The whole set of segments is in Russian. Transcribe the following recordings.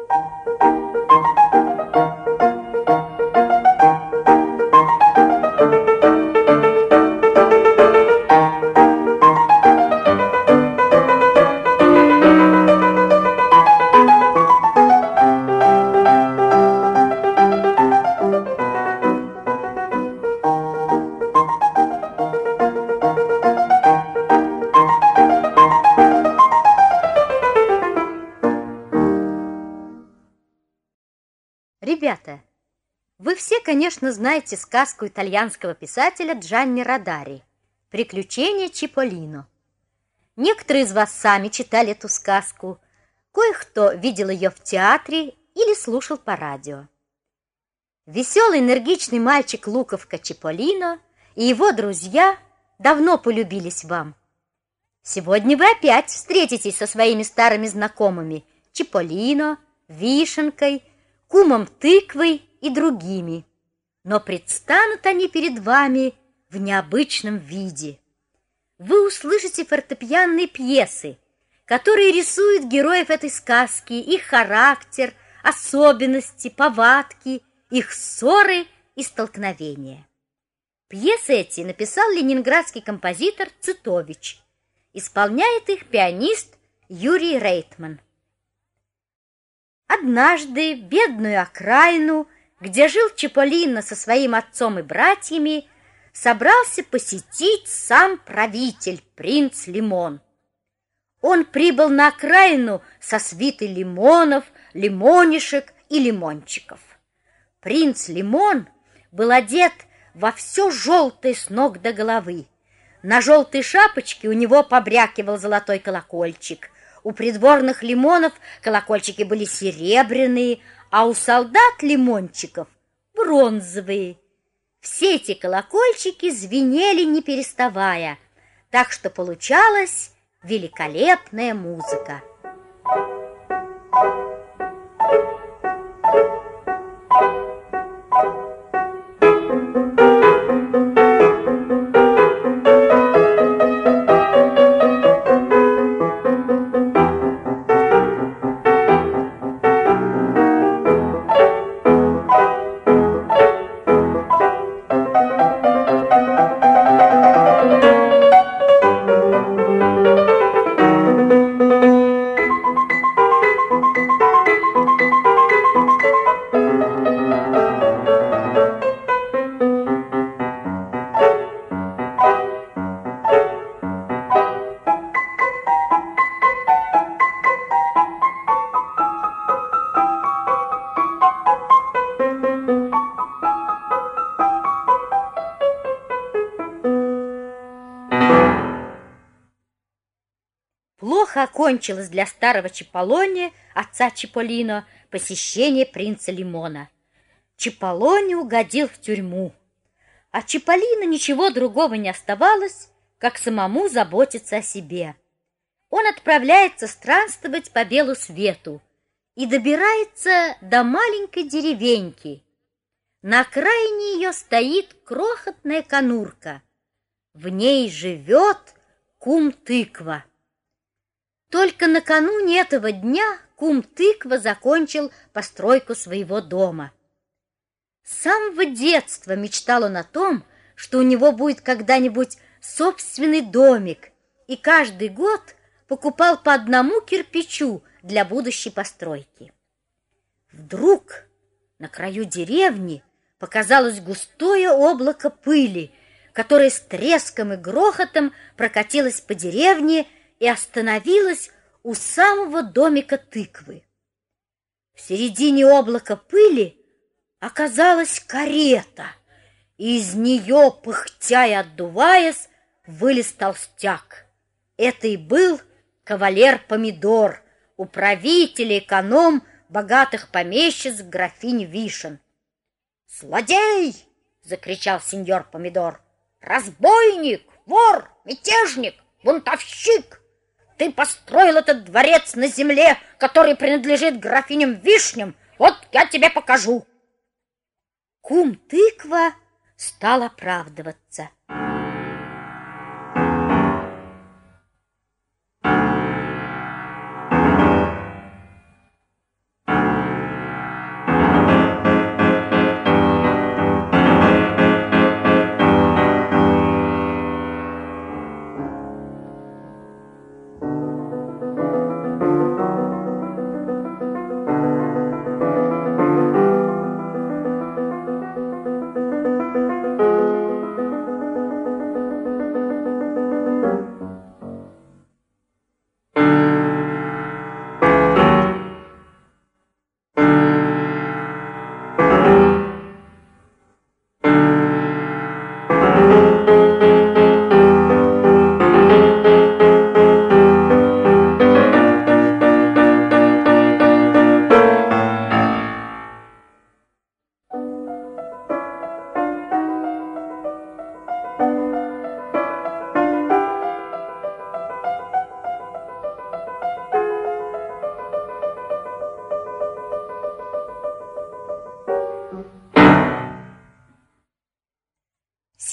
Ребята, вы все, конечно, знаете сказку итальянского писателя Джанни Родари «Приключения Чиполлино». Некоторые из вас сами читали эту сказку, кое-кто видел ее в театре или слушал по радио. Веселый, энергичный мальчик Луковка Чиполлино и его друзья давно полюбились вам. Сегодня вы опять встретитесь со своими старыми знакомыми Чиполлино, Вишенкой, Кумом Тыквой и другими, но предстанут они перед вами в необычном виде. Вы услышите фортепианные пьесы, которые рисуют героев этой сказки, их характер, особенности, повадки, их ссоры и столкновения. Пьесы эти написал ленинградский композитор Цитович. Исполняет их пианист Юрий Рейтман. Однажды бедную окраину, где жил Чиполлино со своим отцом и братьями, собрался посетить сам правитель, принц Лимон. Он прибыл на окраину со свитой лимонов, лимонишек и лимончиков. Принц Лимон был одет во все желтое с ног до головы. На желтой шапочке у него побрякивал золотой колокольчик. У придворных лимонов колокольчики были серебряные, а у солдат-лимончиков бронзовые. Все эти колокольчики звенели не переставая, так что получалась великолепная музыка. Плохо окончилось для старого Чиполлоне, отца Чиполлино, посещение принца Лимона. Чиполлоне угодил в тюрьму, а Чиполлино ничего другого не оставалось, как самому заботиться о себе. Он отправляется странствовать по белу свету и добирается до маленькой деревеньки. На окраине ее стоит крохотная конурка. В ней живет кум Тыква. Только накануне этого дня кум Тыква закончил постройку своего дома. С самого детства мечтал он о том, что у него будет когда-нибудь собственный домик, и каждый год покупал по одному кирпичу для будущей постройки. Вдруг на краю деревни показалось густое облако пыли, которое с треском и грохотом прокатилось по деревне и остановилась у самого домика Тыквы. В середине облака пыли оказалась карета, и из нее, пыхтя и отдуваясь, вылез толстяк. Это и был кавалер Помидор, управитель, эконом богатых помещиц графинь Вишен. «Злодей!» — закричал сеньор Помидор. «Разбойник, вор, мятежник, бунтовщик! Ты построил этот дворец на земле, который принадлежит графиням Вишням. Вот я тебе покажу!» Кум Тыква стал оправдываться.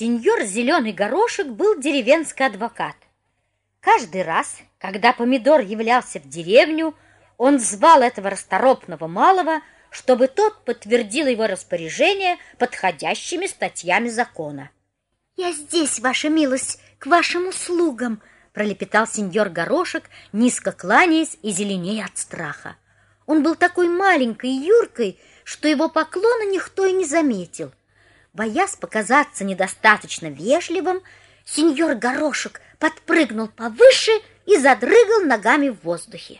Сеньор Зеленый Горошек был деревенский адвокат. Каждый раз, когда Помидор являлся в деревню, он звал этого расторопного малого, чтобы тот подтвердил его распоряжение подходящими статьями закона. «Я здесь, ваша милость, к вашим услугам», пролепетал сеньор Горошек, низко кланяясь и зеленея от страха. Он был такой маленькой и юркой, что его поклона никто и не заметил. Боясь показаться недостаточно вежливым, сеньор Горошек подпрыгнул повыше и задрыгал ногами в воздухе.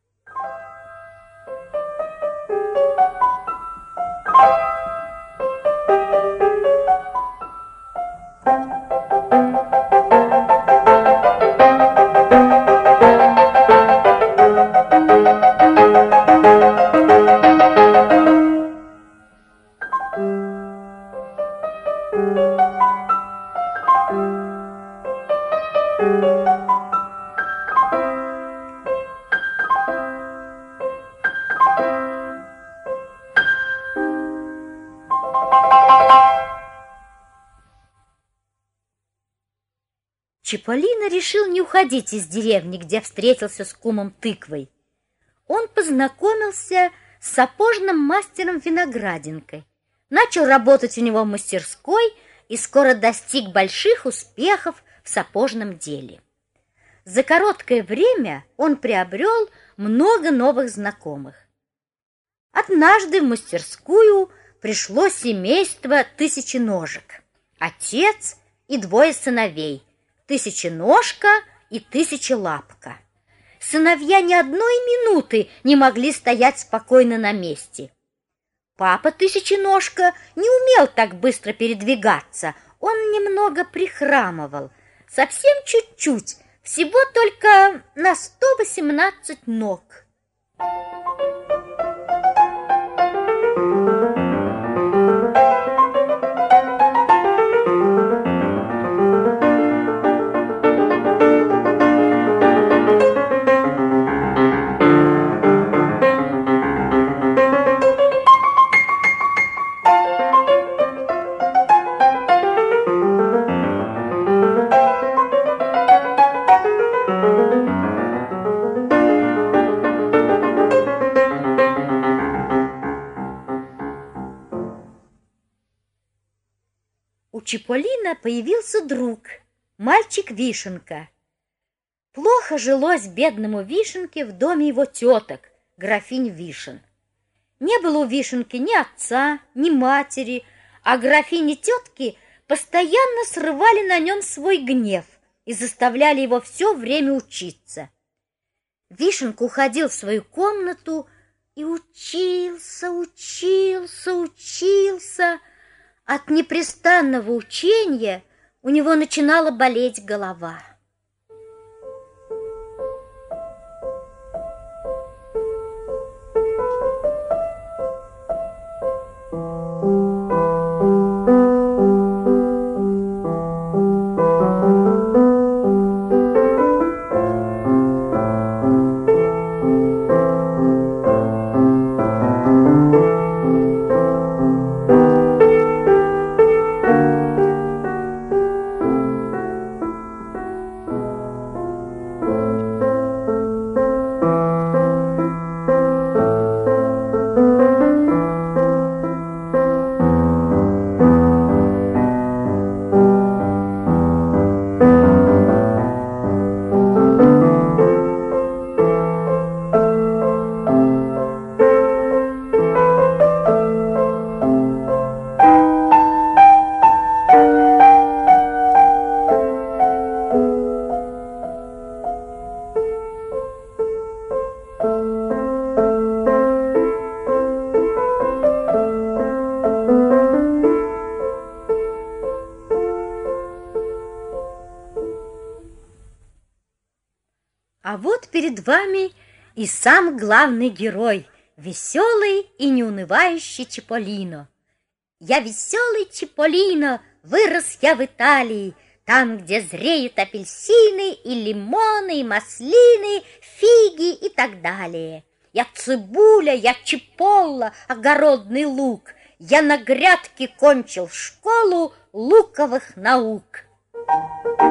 Чиполлино решил не уходить из деревни, где встретился с кумом Тыквой. Он познакомился с сапожным мастером Виноградинкой, начал работать у него в мастерской и скоро достиг больших успехов в сапожном деле. За короткое время он приобрел много новых знакомых. Однажды в мастерскую пришло семейство Тысяченожек, отец и двое сыновей, Тысяченожка и Тысячелапка. Сыновья ни одной минуты не могли стоять спокойно на месте. Папа Тысяченожка не умел так быстро передвигаться, он немного прихрамывал, совсем чуть-чуть, всего только на 118 ног. У Чиполлино появился друг, мальчик Вишенка. Плохо жилось бедному Вишенке в доме его теток, графинь Вишен. Не было у Вишенки ни отца, ни матери, а графини-тетки постоянно срывали на нем свой гнев и заставляли его все время учиться. Вишенка уходил в свою комнату и учился. От непрестанного учения у него начинала болеть голова. А вот перед вами и сам главный герой, веселый и неунывающий Чиполлино. Я веселый Чиполлино, вырос я в Италии, там, где зреют апельсины и лимоны, и маслины, фиги и так далее. Я цибуля, я чиполла, огородный лук. Я на грядке кончил школу, луковых наук.